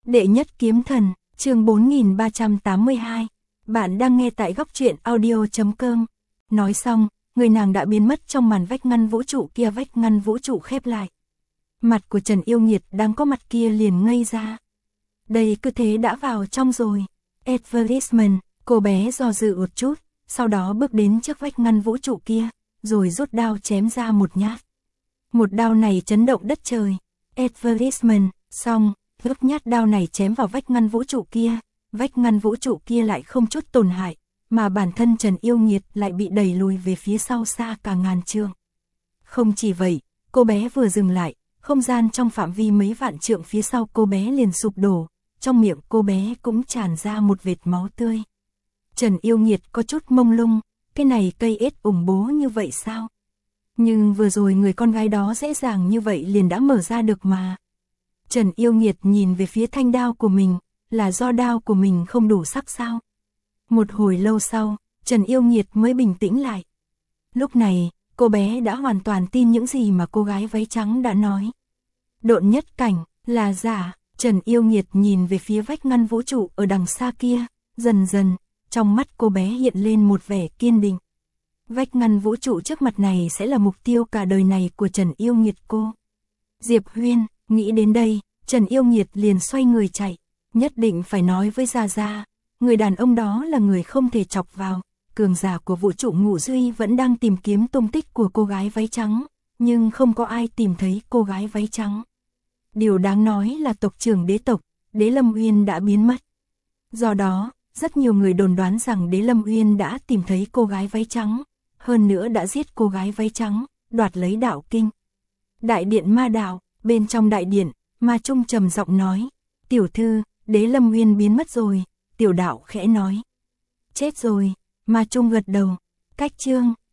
Đệ nhất kiếm thần, chương 4382. Bạn đang nghe tại góc truyện audio.com. Nói xong, người nàng đã biến mất trong màn vách ngăn vũ trụ kia, vách ngăn vũ trụ khép lại. Mặt của Trần Yêu Nghiệt đang có mặt kia liền ngây ra. Đây cứ thế đã vào trong rồi. Advertisement, cô bé do dự một chút, sau đó bước đến trước vách ngăn vũ trụ kia, rồi rút đao chém ra một nhát. Một đao này chấn động đất trời. Advertisement, xong, lúc nhát đao này chém vào vách ngăn vũ trụ kia, vách ngăn vũ trụ kia lại không chút tổn hại, mà bản thân Trần Yêu Nghiệt lại bị đẩy lùi về phía sau xa cả ngàn trượng. Không chỉ vậy, cô bé vừa dừng lại, không gian trong phạm vi mấy vạn trượng phía sau cô bé liền sụp đổ, trong miệng cô bé cũng tràn ra một vệt máu tươi. Trần Yêu Nghiệt có chút mông lung, cái này cây ết ủng bố như vậy sao? Nhưng vừa rồi người con gái đó dễ dàng như vậy liền đã mở ra được mà. Trần Yêu Nghiệt nhìn về phía thanh đao của mình, là do đao của mình không đủ sắc sao? Một hồi lâu sau, Trần Yêu Nghiệt mới bình tĩnh lại. Lúc này, cô bé đã hoàn toàn tin những gì mà cô gái váy trắng đã nói. Độn nhất cảnh, là giả. Trần Yêu Nghiệt nhìn về phía vách ngăn vũ trụ ở đằng xa kia, dần dần, trong mắt cô bé hiện lên một vẻ kiên định. Vách ngăn vũ trụ trước mặt này sẽ là mục tiêu cả đời này của Trần Yêu Nghiệt cô. Diệp Huyên, nghĩ đến đây, Trần Yêu Nghiệt liền xoay người chạy, nhất định phải nói với Gia Gia, người đàn ông đó là người không thể chọc vào, cường giả của vũ trụ Ngũ Duy vẫn đang tìm kiếm tung tích của cô gái váy trắng, nhưng không có ai tìm thấy cô gái váy trắng. Điều đáng nói là tộc trưởng đế tộc, Đế Lâm Uyên đã biến mất. Do đó, rất nhiều người đồn đoán rằng Đế Lâm Uyên đã tìm thấy cô gái váy trắng, hơn nữa đã giết cô gái váy trắng, đoạt lấy đạo kinh. Đại điện Ma Đạo, bên trong đại điện, Ma Trung trầm giọng nói, tiểu thư, Đế Lâm Uyên biến mất rồi, tiểu đạo khẽ nói. Chết rồi, Ma Trung gật đầu, cách chương.